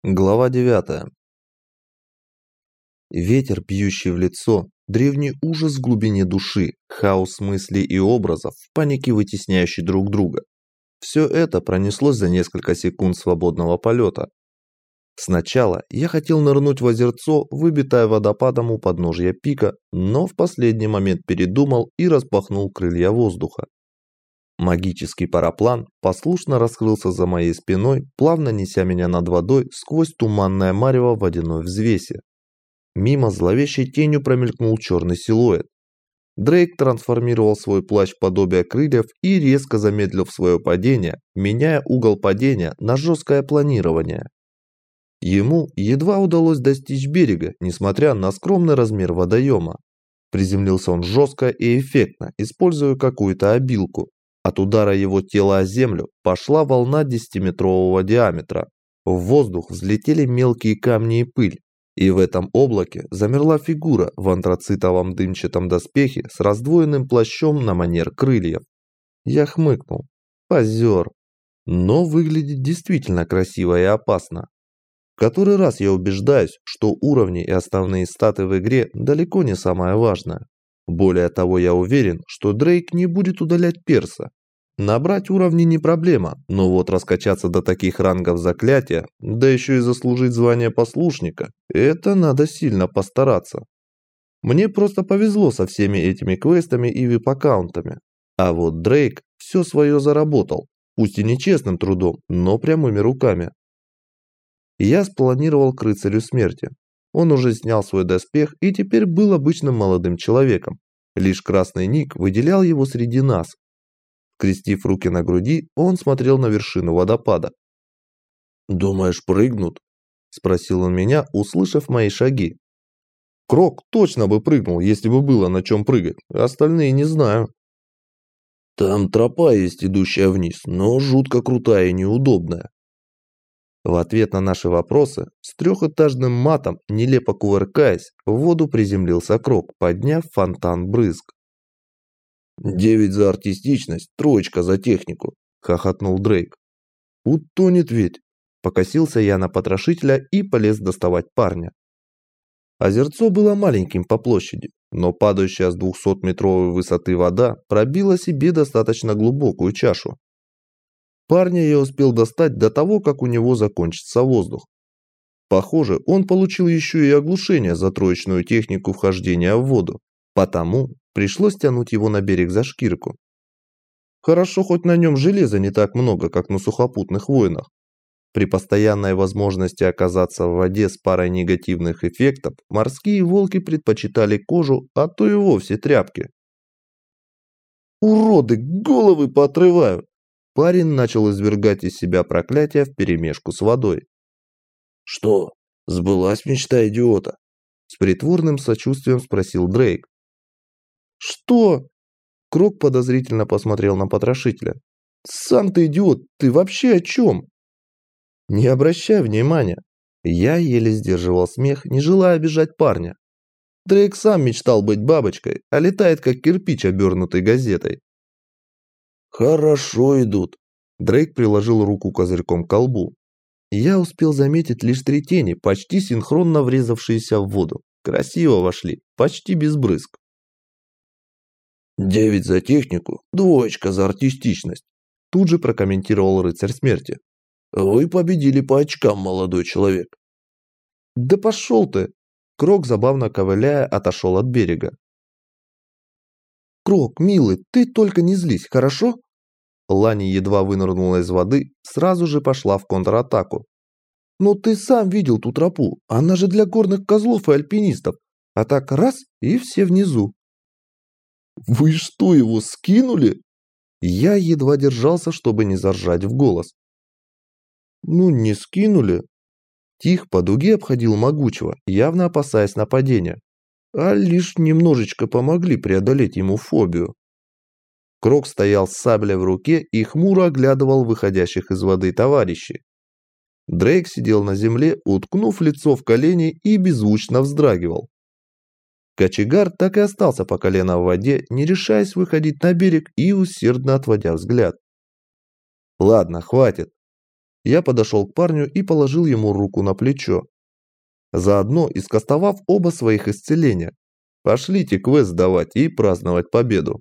Глава 9. Ветер, бьющий в лицо, древний ужас в глубине души, хаос мыслей и образов, в панике вытесняющий друг друга. Все это пронеслось за несколько секунд свободного полета. Сначала я хотел нырнуть в озерцо, выбитое водопадом у подножья пика, но в последний момент передумал и распахнул крылья воздуха. Магический параплан послушно раскрылся за моей спиной, плавно неся меня над водой сквозь туманное марево в водяной взвесе. Мимо зловещей тенью промелькнул черный силуэт. Дрейк трансформировал свой плащ в подобие крыльев и резко замедлил свое падение, меняя угол падения на жесткое планирование. Ему едва удалось достичь берега, несмотря на скромный размер водоема. Приземлился он жестко и эффектно, используя какую-то обилку. От удара его тела о землю пошла волна 10-метрового диаметра. В воздух взлетели мелкие камни и пыль. И в этом облаке замерла фигура в антрацитовом дымчатом доспехе с раздвоенным плащом на манер крыльев. Я хмыкнул. Позер. Но выглядит действительно красиво и опасно. В который раз я убеждаюсь, что уровни и основные статы в игре далеко не самое важное. Более того, я уверен, что Дрейк не будет удалять перса. Набрать уровни не проблема, но вот раскачаться до таких рангов заклятия, да еще и заслужить звание послушника, это надо сильно постараться. Мне просто повезло со всеми этими квестами и вип-аккаунтами. А вот Дрейк все свое заработал, пусть и нечестным трудом, но прямыми руками. Я спланировал к рыцарю смерти. Он уже снял свой доспех и теперь был обычным молодым человеком. Лишь красный ник выделял его среди нас. Скрестив руки на груди, он смотрел на вершину водопада. «Думаешь, прыгнут?» – спросил он меня, услышав мои шаги. Крок точно бы прыгнул, если бы было на чем прыгать, остальные не знаю. «Там тропа есть, идущая вниз, но жутко крутая и неудобная». В ответ на наши вопросы, с трехэтажным матом, нелепо кувыркаясь, в воду приземлился Крок, подняв фонтан брызг. 9 за артистичность, 3 за технику, хохотнул Дрейк. Утонет ведь. Покосился я на потрошителя и полез доставать парня. Озерцо было маленьким по площади, но падающая с 200-метровой высоты вода пробила себе достаточно глубокую чашу. Парня я успел достать до того, как у него закончится воздух. Похоже, он получил еще и оглушение за троечную технику вхождения в воду, потому пришлось тянуть его на берег за шкирку. Хорошо, хоть на нем железа не так много, как на сухопутных войнах. При постоянной возможности оказаться в воде с парой негативных эффектов, морские волки предпочитали кожу, а то и вовсе тряпки. «Уроды, головы поотрываю!» Парень начал извергать из себя проклятия вперемешку с водой. «Что, сбылась мечта идиота?» С притворным сочувствием спросил Дрейк. «Что?» Крок подозрительно посмотрел на потрошителя. «Сам ты идиот, ты вообще о чем?» «Не обращай внимания». Я еле сдерживал смех, не желая обижать парня. Дрейк сам мечтал быть бабочкой, а летает как кирпич, обернутый газетой. «Хорошо идут». Дрейк приложил руку козырьком к колбу. Я успел заметить лишь 3 тени, почти синхронно врезавшиеся в воду. Красиво вошли, почти без брызг. 9 за технику, 2 за артистичность. Тут же прокомментировал рыцарь смерти. Вы победили по очкам, молодой человек. Да пошел ты! Крок, забавно ковыляя, отошел от берега. Крок, милый, ты только не злись, хорошо? Лани едва вынырнула из воды, сразу же пошла в контратаку. Но ты сам видел ту тропу, она же для горных козлов и альпинистов. А так раз и все внизу. Вы что, его скинули? Я едва держался, чтобы не заржать в голос. Ну, не скинули. Тих по дуге обходил могучего, явно опасаясь нападения. А лишь немножечко помогли преодолеть ему фобию. Крок стоял с саблей в руке и хмуро оглядывал выходящих из воды товарищей. Дрейк сидел на земле, уткнув лицо в колени и беззвучно вздрагивал. Кочегар так и остался по колено в воде, не решаясь выходить на берег и усердно отводя взгляд. «Ладно, хватит». Я подошел к парню и положил ему руку на плечо, заодно искостовав оба своих исцеления. Пошлите квест сдавать и праздновать победу.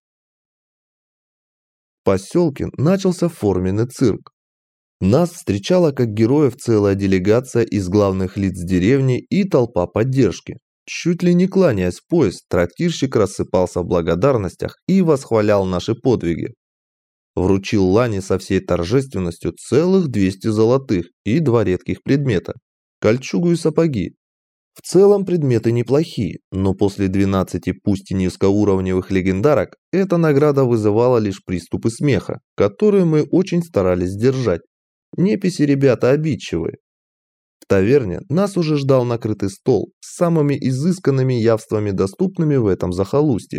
В поселке начался форменный цирк. Нас встречала как героев целая делегация из главных лиц деревни и толпа поддержки. Чуть ли не кланяясь в пояс, трактирщик рассыпался в благодарностях и восхвалял наши подвиги. Вручил Лане со всей торжественностью целых 200 золотых и 2 редких предмета – кольчугу и сапоги. В целом предметы неплохие, но после 12 пусть и низкоуровневых легендарок эта награда вызывала лишь приступы смеха, которые мы очень старались сдержать. Неписи ребята обидчивые. В таверне нас уже ждал накрытый стол с самыми изысканными явствами, доступными в этом захолустье.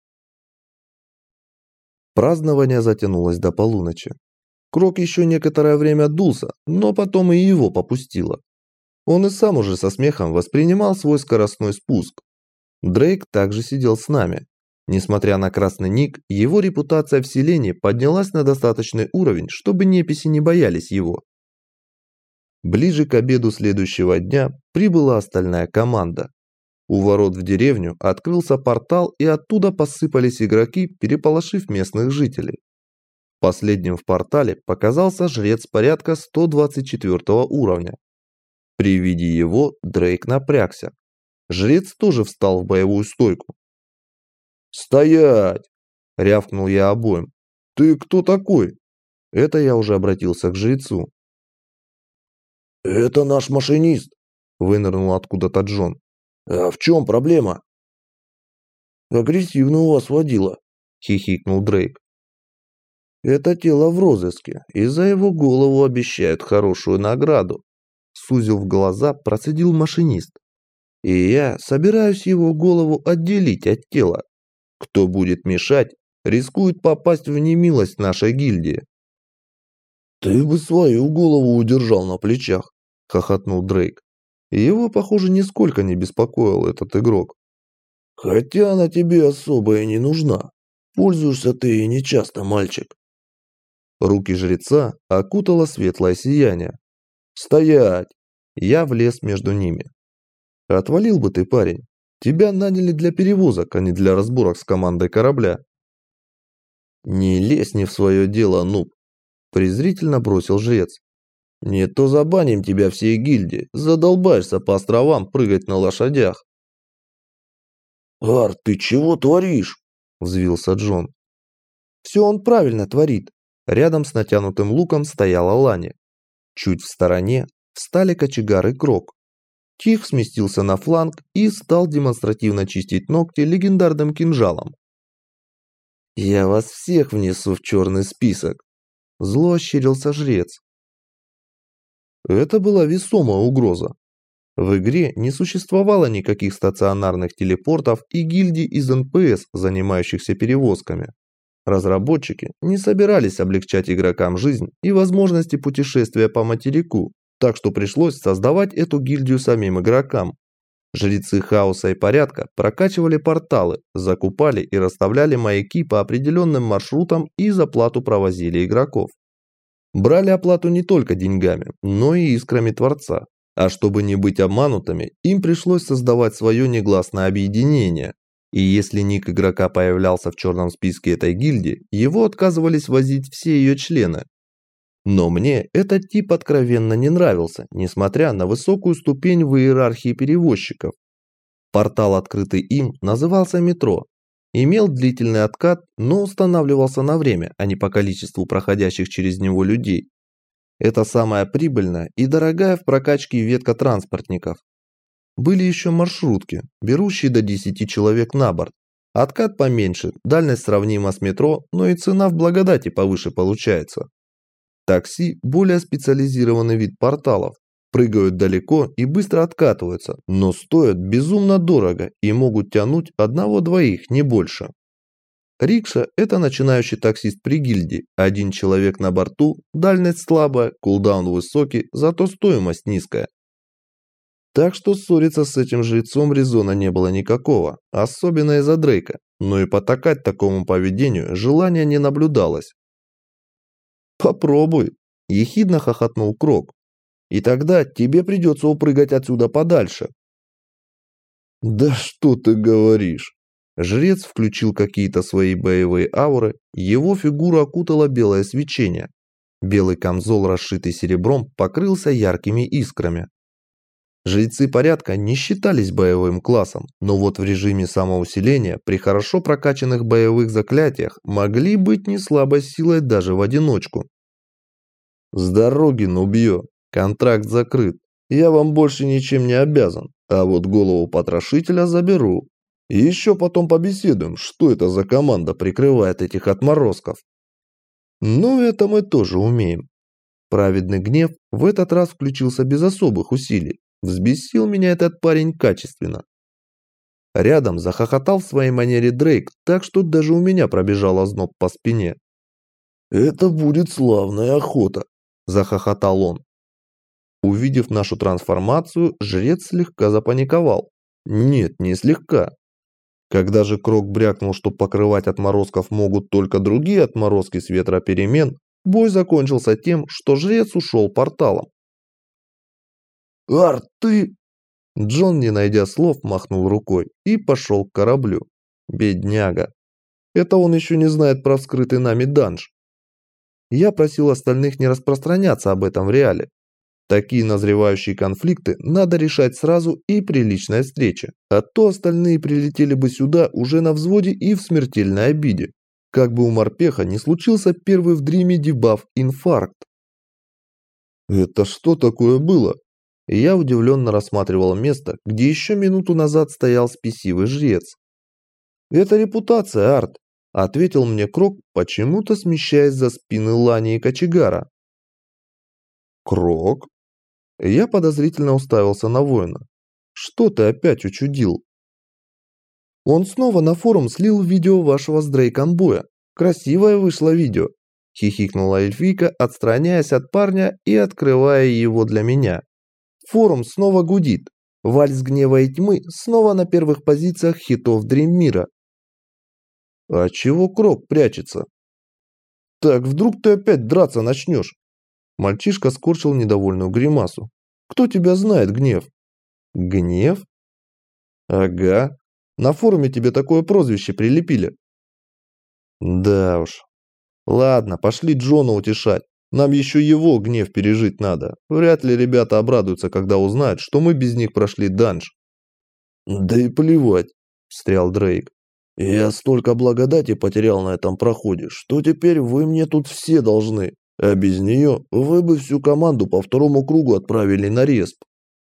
Празднование затянулось до полуночи. Крок еще некоторое время дулся, но потом и его попустило. Он и сам уже со смехом воспринимал свой скоростной спуск. Дрейк также сидел с нами. Несмотря на красный ник, его репутация в селении поднялась на достаточный уровень, чтобы неписи не боялись его. Ближе к обеду следующего дня прибыла остальная команда. У ворот в деревню открылся портал, и оттуда посыпались игроки, переполошив местных жителей. Последним в портале показался жрец порядка 124 уровня. При виде его Дрейк напрягся. Жрец тоже встал в боевую стойку. «Стоять!» – рявкнул я обоим. «Ты кто такой?» Это я уже обратился к жрецу. «Это наш машинист», – вынырнул откуда-то Джон. «А в чем проблема?» «Агрессивно у вас водила», – хихикнул Дрейк. «Это тело в розыске, и за его голову обещают хорошую награду», – сузив глаза, процедил машинист. «И я собираюсь его голову отделить от тела. Кто будет мешать, рискует попасть в немилость нашей гильдии». «Ты бы свою голову удержал на плечах», – хохотнул Дрейк. Его, похоже, нисколько не беспокоил этот игрок. «Хотя она тебе особо и не нужна. Пользуешься ты и нечасто, мальчик». Руки жреца окутало светлое сияние. «Стоять!» Я влез между ними. «Отвалил бы ты, парень. Тебя наняли для перевозок, а не для разборок с командой корабля». «Не лезь не в свое дело, нуб», – презрительно бросил жрец. «Не то забаним тебя всей гильдии, задолбаешься по островам прыгать на лошадях». «Ар, ты чего творишь?» – взвился Джон. «Все он правильно творит». Рядом с натянутым луком стояла Лани. Чуть в стороне встали кочегар и Крок. Тих сместился на фланг и стал демонстративно чистить ногти легендарным кинжалом. «Я вас всех внесу в черный список», – зло ощерился жрец. Это была весомая угроза. В игре не существовало никаких стационарных телепортов и гильдий из НПС, занимающихся перевозками. Разработчики не собирались облегчать игрокам жизнь и возможности путешествия по материку, так что пришлось создавать эту гильдию самим игрокам. Жрецы хаоса и порядка прокачивали порталы, закупали и расставляли маяки по определенным маршрутам и за плату провозили игроков. Брали оплату не только деньгами, но и искрами Творца. А чтобы не быть обманутыми, им пришлось создавать свое негласное объединение. И если ник игрока появлялся в черном списке этой гильдии, его отказывались возить все ее члены. Но мне этот тип откровенно не нравился, несмотря на высокую ступень в иерархии перевозчиков. Портал, открытый им, назывался «Метро». Имел длительный откат, но устанавливался на время, а не по количеству проходящих через него людей. Это самая прибыльная и дорогая в прокачке ветка транспортников. Были еще маршрутки, берущие до 10 человек на борт. Откат поменьше, дальность сравнима с метро, но и цена в благодати повыше получается. Такси – более специализированный вид порталов. Прыгают далеко и быстро откатываются, но стоят безумно дорого и могут тянуть одного-двоих, не больше. Рикша – это начинающий таксист при гильдии. Один человек на борту, дальность слабая, кулдаун высокий, зато стоимость низкая. Так что ссориться с этим жрецом резона не было никакого, особенно из-за Дрейка, но и потакать такому поведению желания не наблюдалось. «Попробуй», – ехидно хохотнул Крок. «И тогда тебе придется упрыгать отсюда подальше». «Да что ты говоришь?» Жрец включил какие-то свои боевые ауры, его фигуру окутало белое свечение. Белый камзол, расшитый серебром, покрылся яркими искрами. Жрецы порядка не считались боевым классом, но вот в режиме самоусиления при хорошо прокачанных боевых заклятиях могли быть не слабой силой даже в одиночку. «С дороги, Нубье, контракт закрыт, я вам больше ничем не обязан, а вот голову потрошителя заберу. И еще потом побеседуем, что это за команда прикрывает этих отморозков». «Ну, это мы тоже умеем». Праведный гнев в этот раз включился без особых усилий. Взбесил меня этот парень качественно. Рядом захохотал в своей манере Дрейк, так что даже у меня пробежал озноб по спине. «Это будет славная охота», – захохотал он. Увидев нашу трансформацию, жрец слегка запаниковал. Нет, не слегка. Когда же Крок брякнул, что покрывать отморозков могут только другие отморозки с ветра перемен, бой закончился тем, что жрец ушел порталом. «Арт, ты...» Джон, не найдя слов, махнул рукой и пошел к кораблю. Бедняга. Это он еще не знает про вскрытый нами данж. Я просил остальных не распространяться об этом в реале. Такие назревающие конфликты надо решать сразу и при личной встрече, а то остальные прилетели бы сюда уже на взводе и в смертельной обиде. Как бы у морпеха не случился первый в дриме дебаф инфаркт. «Это что такое было?» Я удивленно рассматривал место, где еще минуту назад стоял спесивый жрец. «Это репутация, Арт», – ответил мне Крок, почему-то смещаясь за спины Лани и Кочегара. «Крок?» Я подозрительно уставился на воина. «Что ты опять учудил?» «Он снова на форум слил видео вашего с Дрейком боя. Красивое вышло видео», – хихикнула эльфийка, отстраняясь от парня и открывая его для меня. Форум снова гудит. Вальс гнева и тьмы снова на первых позициях хитов Дрим-мира. «А чего Крок прячется?» «Так вдруг ты опять драться начнешь?» Мальчишка скорчил недовольную гримасу. «Кто тебя знает, Гнев?» «Гнев?» «Ага. На форуме тебе такое прозвище прилепили». «Да уж. Ладно, пошли Джона утешать. Нам еще его гнев пережить надо. Вряд ли ребята обрадуются, когда узнают, что мы без них прошли данж». «Да и плевать», – встрял Дрейк. «Я столько благодати потерял на этом проходе, что теперь вы мне тут все должны. А без нее вы бы всю команду по второму кругу отправили на респ».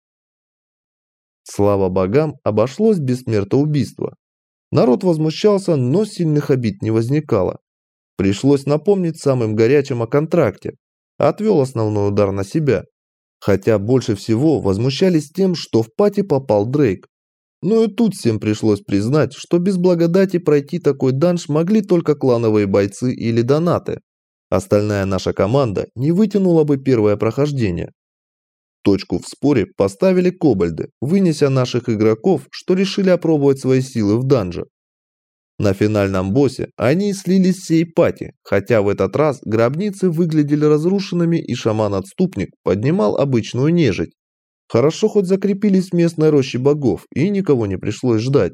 Слава богам, обошлось без смертоубийства. Народ возмущался, но сильных обид не возникало. Пришлось напомнить самым горячим о контракте. Отвел основной удар на себя. Хотя больше всего возмущались тем, что в пати попал Дрейк. Но и тут всем пришлось признать, что без благодати пройти такой данж могли только клановые бойцы или донаты. Остальная наша команда не вытянула бы первое прохождение. Точку в споре поставили кобальды, вынеся наших игроков, что решили опробовать свои силы в данже. На финальном боссе они слились всей пати, хотя в этот раз гробницы выглядели разрушенными и шаман-отступник поднимал обычную нежить. Хорошо хоть закрепились в местной роще богов и никого не пришлось ждать.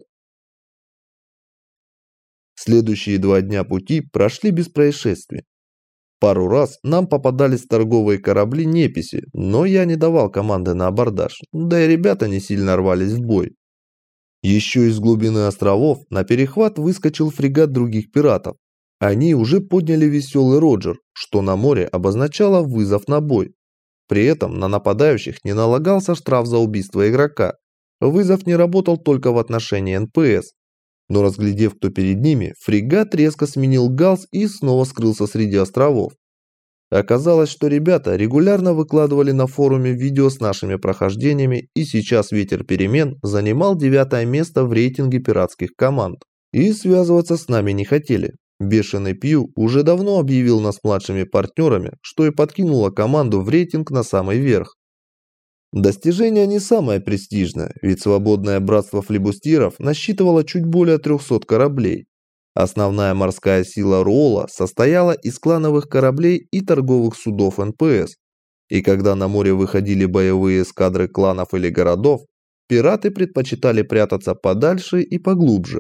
Следующие 2 дня пути прошли без происшествий. Пару раз нам попадались торговые корабли-неписи, но я не давал команды на абордаж, да и ребята не сильно рвались в бой. Еще из глубины островов на перехват выскочил фрегат других пиратов. Они уже подняли веселый Роджер, что на море обозначало вызов на бой. При этом на нападающих не налагался штраф за убийство игрока. Вызов не работал только в отношении НПС. Но разглядев, кто перед ними, фрегат резко сменил галс и снова скрылся среди островов. Оказалось, что ребята регулярно выкладывали на форуме видео с нашими прохождениями, и сейчас Ветер Перемен занимал 9-е место в рейтинге пиратских команд. И связываться с нами не хотели. Бешеный Пью уже давно объявил нас младшими партнерами, что и подкинуло команду в рейтинг на самый верх. Достижение не самое престижное, ведь свободное братство флибустьеров насчитывало чуть более 300 кораблей. Основная морская сила Ролла состояла из клановых кораблей и торговых судов НПС, и когда на море выходили боевые эскадры кланов или городов, пираты предпочитали прятаться подальше и поглубже.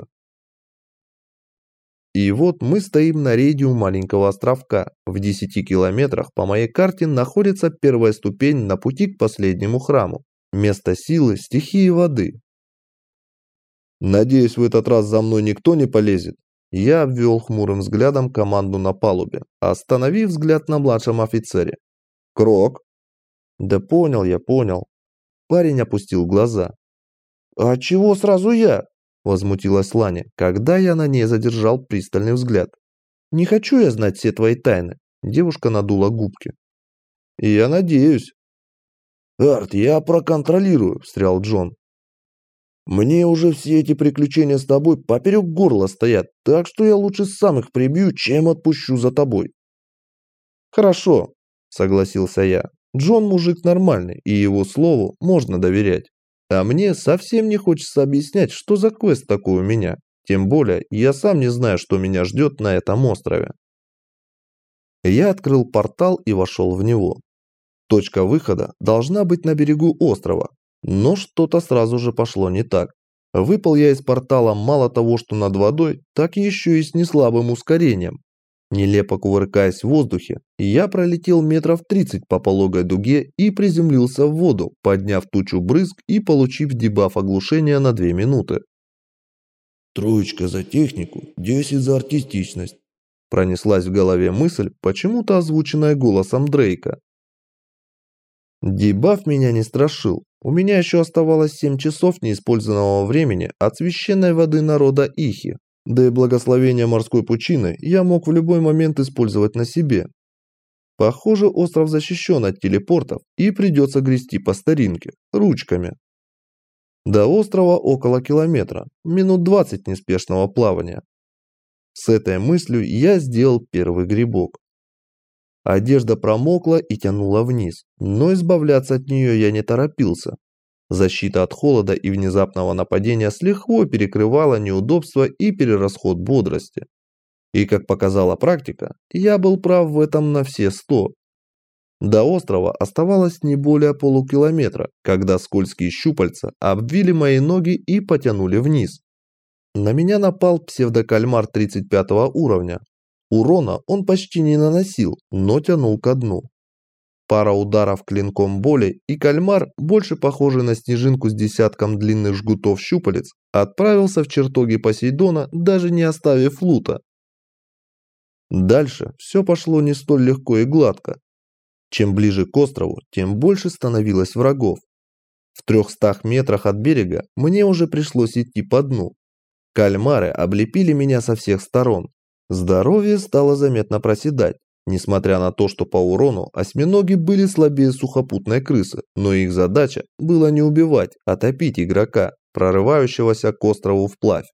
И вот мы стоим на рейде у маленького островка. В 10 километрах по моей карте находится первая ступень на пути к последнему храму. Место силы стихии воды. Надеюсь, в этот раз за мной никто не полезет. Я обвел хмурым взглядом команду на палубе, остановив взгляд на младшем офицере. Крок. Да понял я, понял. Парень опустил глаза. А чего сразу я? Возмутилась Ланя, когда я на ней задержал пристальный взгляд. «Не хочу я знать все твои тайны», – девушка надула губки. «И я надеюсь». «Арт, я проконтролирую», – встрял Джон. «Мне уже все эти приключения с тобой поперек горла стоят, так что я лучше сам их прибью, чем отпущу за тобой». «Хорошо», – согласился я. «Джон мужик нормальный, и его слову можно доверять. А мне совсем не хочется объяснять, что за квест такой у меня. Тем более, я сам не знаю, что меня ждет на этом острове». Я открыл портал и вошел в него. Точка выхода должна быть на берегу острова, но что-то сразу же пошло не так. Выпал я из портала мало того, что над водой, так еще и с неслабым ускорением. Нелепо кувыркаясь в воздухе, я пролетел метров 30 по пологой дуге и приземлился в воду, подняв тучу брызг и получив дебаф оглушения на 2 минуты. «Троечка за технику, 10 за артистичность», пронеслась в голове мысль, почему-то озвученная голосом Дрейка. Дебаф меня не страшил. У меня еще оставалось 7 часов неиспользованного времени от священной воды народа Ихи. Да и благословение морской пучины я мог в любой момент использовать на себе. Похоже, остров защищен от телепортов и придется грести по старинке, ручками. До острова около километра, минут 20 неспешного плавания. С этой мыслью я сделал первый грибок. Одежда промокла и тянула вниз, но избавляться от нее я не торопился. Защита от холода и внезапного нападения с лихвой перекрывала неудобства и перерасход бодрости. И, как показала практика, я был прав в этом на все 100. До острова оставалось не более полукилометра, когда скользкие щупальца обвили мои ноги и потянули вниз. На меня напал псевдокальмар 35 уровня. Урона он почти не наносил, но тянул ко дну. Пара ударов клинком боли, и кальмар, больше похожий на снежинку с десятком длинных жгутов щупалец, отправился в чертоги Посейдона, даже не оставив лута. Дальше все пошло не столь легко и гладко. Чем ближе к острову, тем больше становилось врагов. В 300 метрах от берега мне уже пришлось идти по дну. Кальмары облепили меня со всех сторон. Здоровье стало заметно проседать. Несмотря на то, что по урону осьминоги были слабее сухопутной крысы, но их задача была не убивать, а топить игрока, прорывающегося к острову вплавь.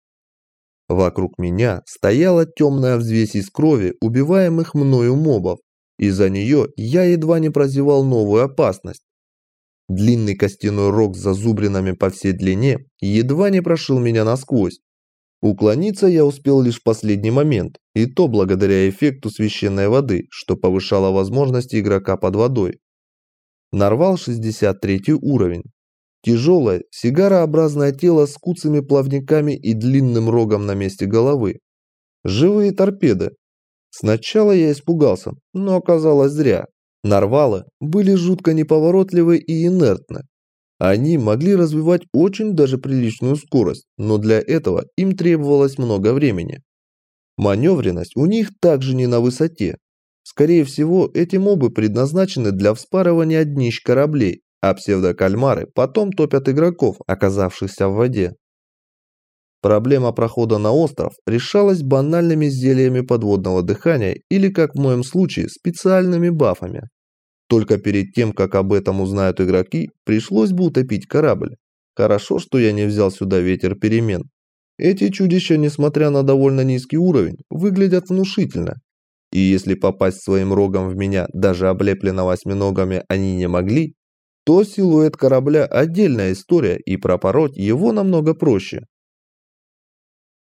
Вокруг меня стояла темная взвесь из крови убиваемых мною мобов. Из-за нее я едва не прозевал новую опасность. Длинный костяной рог с зазубринами по всей длине едва не прошил меня насквозь. Уклониться я успел лишь в последний момент, и то благодаря эффекту священной воды, что повышало возможности игрока под водой. Нарвал 63 уровень. Тяжелое, сигарообразное тело с куцами плавниками и длинным рогом на месте головы. Живые торпеды. Сначала я испугался, но оказалось зря. Нарвалы были жутко неповоротливы и инертны. Они могли развивать очень даже приличную скорость, но для этого им требовалось много времени. Маневренность у них также не на высоте. Скорее всего, эти мобы предназначены для вспарывания днищ кораблей, а псевдокальмары потом топят игроков, оказавшихся в воде. Проблема прохода на остров решалась банальными зельями подводного дыхания или, как в моем случае, специальными бафами. Только перед тем, как об этом узнают игроки, пришлось бы утопить корабль. Хорошо, что я не взял сюда ветер перемен. Эти чудища, несмотря на довольно низкий уровень, выглядят внушительно. И если попасть своим рогом в меня, даже облепленного осьминогами, они не могли, то силуэт корабля отдельная история, и пропороть его намного проще.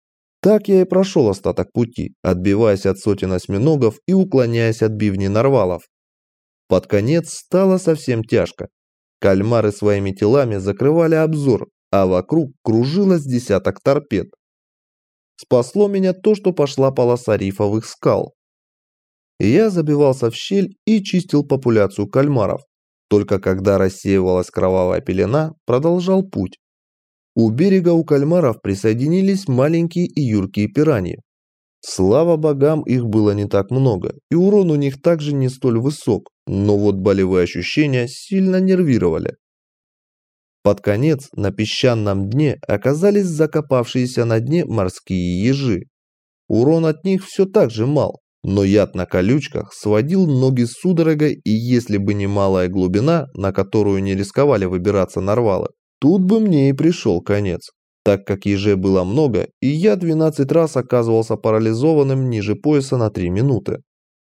Так я и прошел остаток пути, отбиваясь от сотен осьминогов и уклоняясь от бивней нарвалов. Под конец стало совсем тяжко. Кальмары своими телами закрывали обзор, а вокруг кружилось десяток торпед. Спасло меня то, что пошла полоса рифовых скал. Я забивался в щель и чистил популяцию кальмаров. Только когда рассеивалась кровавая пелена, продолжал путь. У берега у кальмаров присоединились маленькие и юркие пираньи. Слава богам, их было не так много, и урон у них также не столь высок, но вот болевые ощущения сильно нервировали. Под конец на песчаном дне оказались закопавшиеся на дне морские ежи. Урон от них все так же мал, но яд на колючках сводил ноги судорогой, и если бы не малая глубина, на которую не рисковали выбираться нарвалы, тут бы мне и пришел конец, так как ежей было много, и я 12 раз оказывался парализованным ниже пояса на 3 минуты.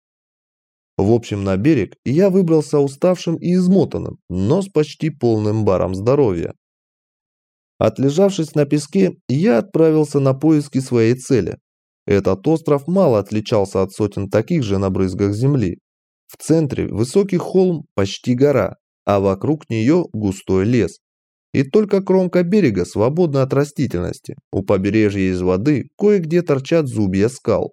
В общем, на берег я выбрался уставшим и измотанным, но с почти полным баром здоровья. Отлежавшись на песке, я отправился на поиски своей цели. Этот остров мало отличался от сотен таких же на брызгах земли. В центре высокий холм, почти гора, а вокруг нее густой лес. И только кромка берега свободна от растительности. У побережья из воды кое-где торчат зубья скал.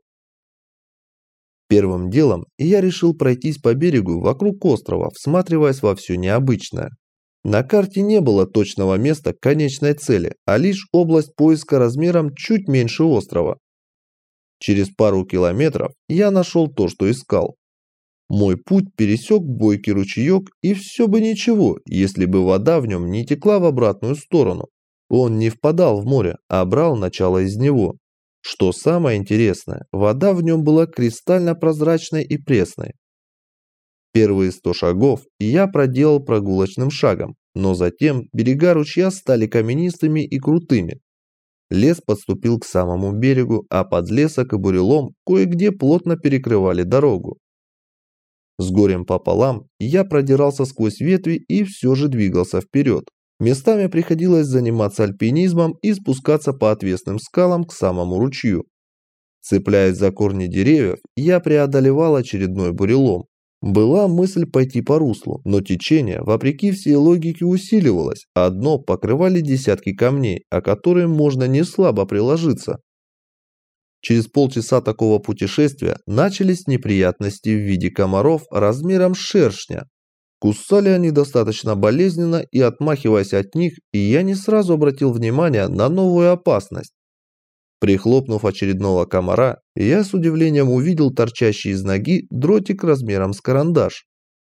Первым делом я решил пройтись по берегу вокруг острова, всматриваясь во все необычное. На карте не было точного места конечной цели, а лишь область поиска размером чуть меньше острова. Через пару километров я нашел то, что искал. Мой путь пересек бойкий ручеек, и все бы ничего, если бы вода в нем не текла в обратную сторону. Он не впадал в море, а брал начало из него. Что самое интересное, вода в нем была кристально прозрачной и пресной. Первые 100 шагов я проделал прогулочным шагом, но затем берега ручья стали каменистыми и крутыми. Лес подступил к самому берегу, а подлесок и бурелом кое-где плотно перекрывали дорогу. С горем пополам я продирался сквозь ветви и все же двигался вперед. Местами приходилось заниматься альпинизмом и спускаться по отвесным скалам к самому ручью. Цепляясь за корни деревьев, я преодолевал очередной бурелом. Была мысль пойти по руслу, но течение, вопреки всей логике, усиливалось, а дно покрывали десятки камней, о которые можно не слабо приложиться. Через полчаса такого путешествия начались неприятности в виде комаров размером с шершня. Кусали они достаточно болезненно, и отмахиваясь от них, я не сразу обратил внимание на новую опасность. Прихлопнув очередного комара, я с удивлением увидел торчащий из ноги дротик размером с карандаш.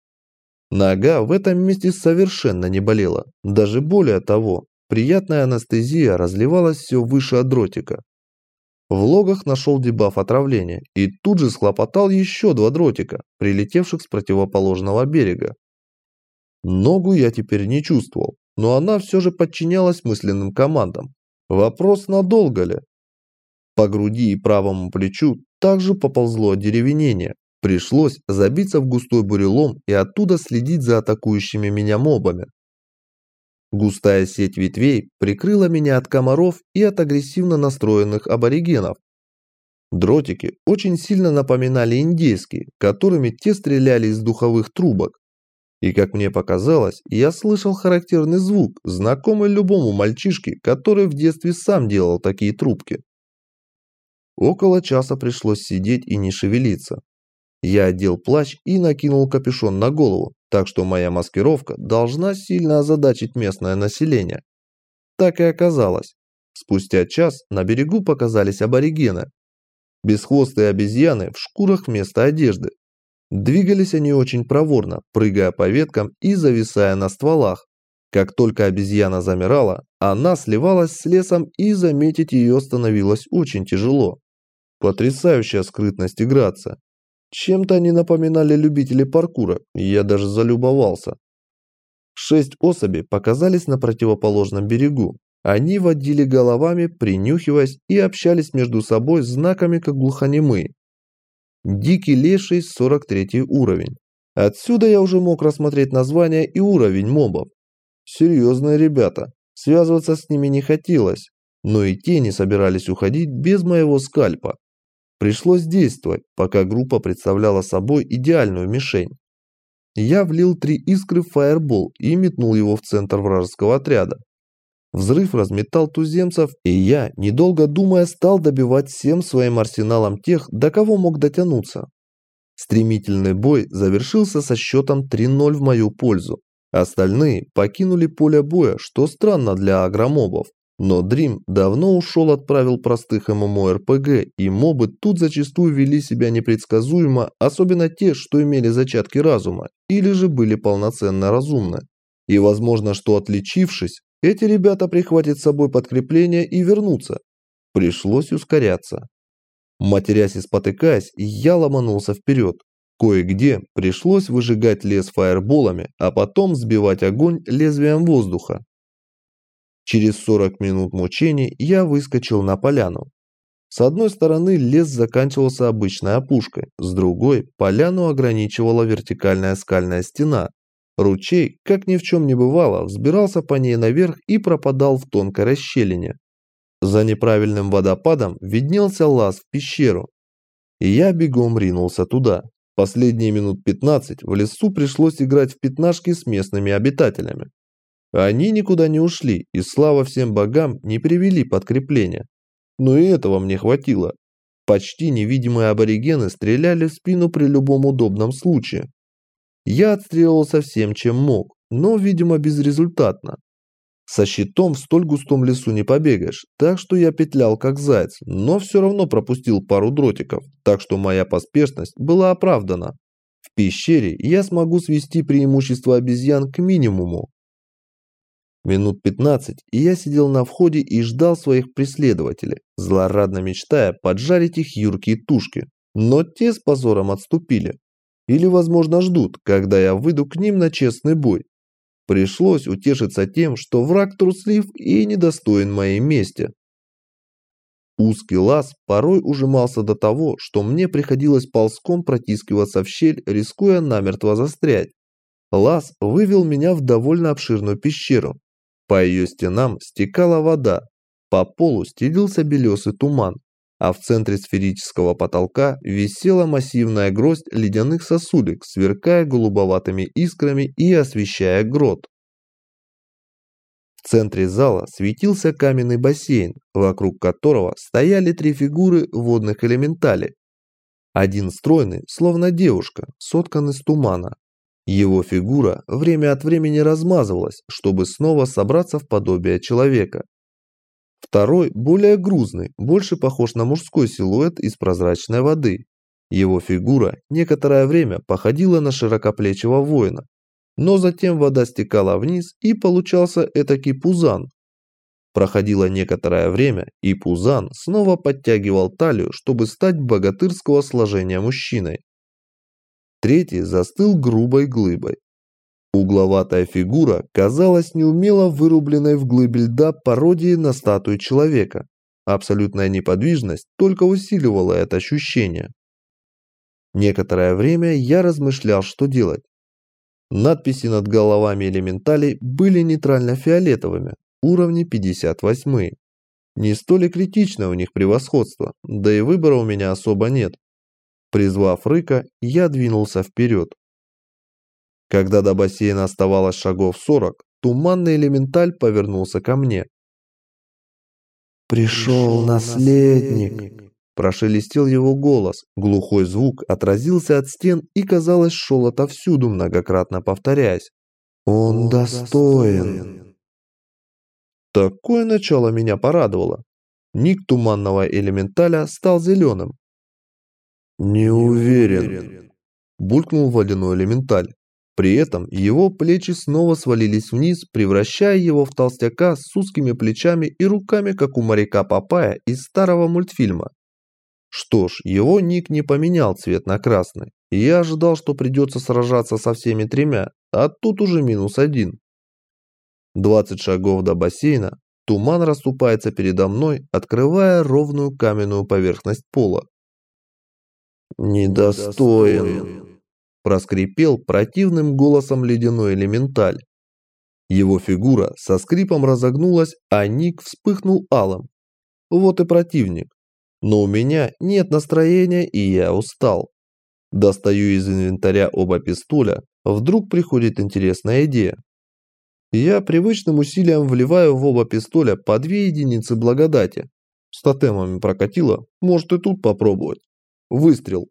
Нога в этом месте совершенно не болела. Даже более того, приятная анестезия разливалась все выше от дротика. В логах нашел дебаф отравления и тут же схлопотал еще 2 дротика, прилетевших с противоположного берега. Ногу я теперь не чувствовал, но она все же подчинялась мысленным командам. Вопрос, надолго ли? По груди и правому плечу также поползло одеревенение. Пришлось забиться в густой бурелом и оттуда следить за атакующими меня мобами. Густая сеть ветвей прикрыла меня от комаров и от агрессивно настроенных аборигенов. Дротики очень сильно напоминали индейские, которыми те стреляли из духовых трубок. И, как мне показалось, я слышал характерный звук, знакомый любому мальчишке, который в детстве сам делал такие трубки. Около часа пришлось сидеть и не шевелиться. Я одел плащ и накинул капюшон на голову, так что моя маскировка должна сильно озадачить местное население. Так и оказалось. Спустя час на берегу показались аборигены. Бесхвостые обезьяны в шкурах вместо одежды. Двигались они очень проворно, прыгая по веткам и зависая на стволах. Как только обезьяна замирала, она сливалась с лесом, и заметить ее становилось очень тяжело. Потрясающая скрытность и грация. Чем-то они напоминали любителей паркура, и я даже залюбовался. 6 особей показались на противоположном берегу. Они водили головами, принюхиваясь, и общались между собой знаками, как глухонемые. Дикий леший, 43 уровень. Отсюда я уже мог рассмотреть название и уровень мобов. Серьезные ребята. Связываться с ними не хотелось. но и те не собирались уходить без моего скальпа. Пришлось действовать, пока группа представляла собой идеальную мишень. Я влил 3 искры в фаербол и метнул его в центр вражеского отряда. Взрыв разметал туземцев, и я, недолго думая, стал добивать всем своим арсеналом тех, до кого мог дотянуться. Стремительный бой завершился со счетом 3-0 в мою пользу. Остальные покинули поле боя, что странно для агромобов. Но Дрим давно отправил простых ММО-РПГ, и мобы тут зачастую вели себя непредсказуемо, особенно те, что имели зачатки разума, или же были полноценно разумны. И возможно, что отличившись, эти ребята прихватят с собой подкрепление и вернутся. Пришлось ускоряться. Матерясь и спотыкаясь, я ломанулся вперед. Кое-где пришлось выжигать лес фаерболами, а потом сбивать огонь лезвием воздуха. Через 40 минут мучений я выскочил на поляну. С одной стороны лес заканчивался обычной опушкой, с другой поляну ограничивала вертикальная скальная стена. Ручей, как ни в чем не бывало, взбирался по ней наверх и пропадал в тонкой расщелине. За неправильным водопадом виднелся лаз в пещеру. И я бегом ринулся туда. Последние минут 15 в лесу пришлось играть в пятнашки с местными обитателями. Они никуда не ушли, и слава всем богам не привели подкрепления. Но и этого мне хватило. Почти невидимые аборигены стреляли в спину при любом удобном случае. Я отстреливался всем, чем мог, но, видимо, безрезультатно. Со щитом в столь густом лесу не побегаешь, так что я петлял как заяц, но все равно пропустил пару дротиков, так что моя поспешность была оправдана. В пещере я смогу свести преимущество обезьян к минимуму. Минут 15, и я сидел на входе и ждал своих преследователей, злорадно мечтая поджарить их юркие тушки. Но те с позором отступили. Или, возможно, ждут, когда я выйду к ним на честный бой. Пришлось утешиться тем, что враг труслив и недостоин моей мести. Узкий лаз порой ужимался до того, что мне приходилось ползком протискиваться в щель, рискуя намертво застрять. Лаз вывел меня в довольно обширную пещеру. По ее стенам стекала вода, по полу стелился белесый туман, а в центре сферического потолка висела массивная гроздь ледяных сосулек, сверкая голубоватыми искрами и освещая грот. В центре зала светился каменный бассейн, вокруг которого стояли 3 фигуры водных элементалей. Один стройный, словно девушка, соткан из тумана. Его фигура время от времени размазывалась, чтобы снова собраться в подобие человека. Второй, более грузный, больше похож на мужской силуэт из прозрачной воды. Его фигура некоторое время походила на широкоплечего воина, но затем вода стекала вниз и получался этакий пузан. Проходило некоторое время, и пузан снова подтягивал талию, чтобы стать богатырского сложения мужчиной. Третий застыл грубой глыбой. Угловатая фигура казалась неумело вырубленной в глыбе льда пародией на статую человека. Абсолютная неподвижность только усиливала это ощущение. Некоторое время я размышлял, что делать. Надписи над головами элементалей были нейтрально-фиолетовыми, уровни 58. Не столь и критично у них превосходство, да и выбора у меня особо нет. Призвав Рыка, я двинулся вперед. Когда до бассейна оставалось шагов 40, туманный элементаль повернулся ко мне. «Пришел наследник!» Прошелестел его голос. Глухой звук отразился от стен и, казалось, шел отовсюду, многократно повторяясь. «Он достоин!» Такое начало меня порадовало. Ник туманного элементаля стал зеленым. «Не уверен», – булькнул водяной элементаль. При этом его плечи снова свалились вниз, превращая его в толстяка с узкими плечами и руками, как у моряка Папая из старого мультфильма. Что ж, его ник не поменял цвет на красный. Я ожидал, что придется сражаться со всеми 3, а тут уже -1. 20 шагов до бассейна, туман расступается передо мной, открывая ровную каменную поверхность пола. «Недостоин», – проскрипел противным голосом ледяной элементаль. Его фигура со скрипом разогнулась, а ник вспыхнул алым. Вот и противник. Но у меня нет настроения, и я устал. Достаю из инвентаря оба пистоля, вдруг приходит интересная идея. Я привычным усилием вливаю в оба пистоля по 2 единицы благодати. С тотемами прокатило, может и тут попробовать. Выстрел.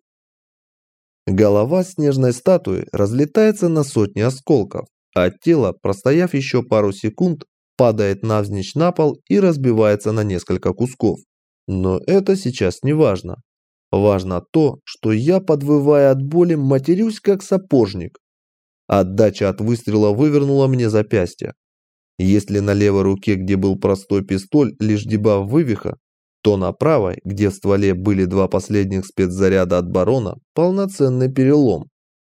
Голова снежной статуи разлетается на сотни осколков, а тело, простояв еще пару секунд, падает навзничь на пол и разбивается на несколько кусков. Но это сейчас не важно. Важно то, что я, подвывая от боли, матерюсь как сапожник. Отдача от выстрела вывернула мне запястье. Если на левой руке, где был простой пистоль, лишь дебаф вывиха, то на правой, где в стволе были 2 последних спецзаряда от барона, полноценный перелом.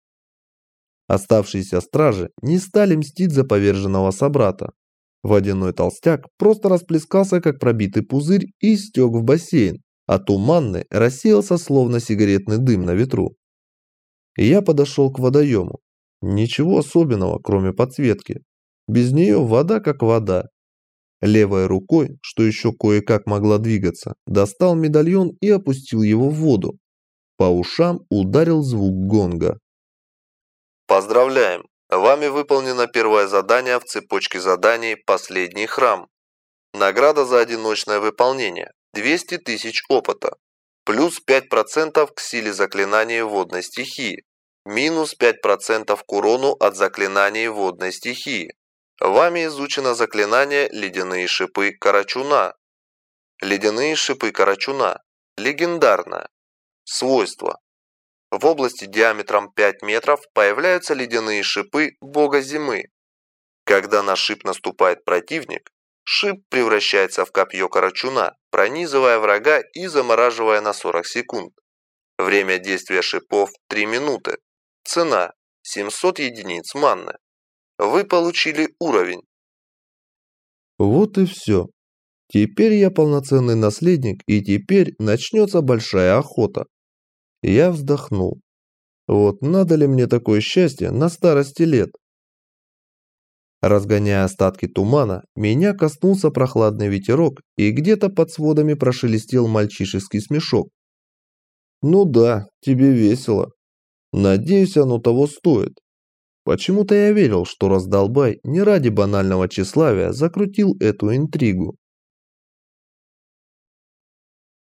Оставшиеся стражи не стали мстить за поверженного собрата. Водяной толстяк просто расплескался, как пробитый пузырь, и стек в бассейн, а туманный рассеялся, словно сигаретный дым на ветру. Я подошел к водоему. Ничего особенного, кроме подсветки. Без нее вода как вода. Левой рукой, что еще кое-как могла двигаться, достал медальон и опустил его в воду. По ушам ударил звук гонга. Поздравляем! Вами выполнено первое задание в цепочке заданий «Последний храм». Награда за одиночное выполнение – 200 тысяч опыта. Плюс 5% к силе заклинаний водной стихии. Минус 5% к урону от заклинаний водной стихии. Вами изучено заклинание «Ледяные шипы Карачуна». Ледяные шипы Карачуна. Легендарное. Свойство. В области диаметром 5 метров появляются ледяные шипы бога зимы. Когда на шип наступает противник, шип превращается в копье Карачуна, пронизывая врага и замораживая на 40 секунд. Время действия шипов 3 минуты. Цена 700 единиц манны. Вы получили уровень. Вот и все. Теперь я полноценный наследник, и теперь начнется большая охота. Я вздохнул. Вот надо ли мне такое счастье на старости лет? Разгоняя остатки тумана, меня коснулся прохладный ветерок, и где-то под сводами прошелестел мальчишеский смешок. Ну да, тебе весело. Надеюсь, оно того стоит. Почему-то я верил, что раздолбай не ради банального тщеславия закрутил эту интригу.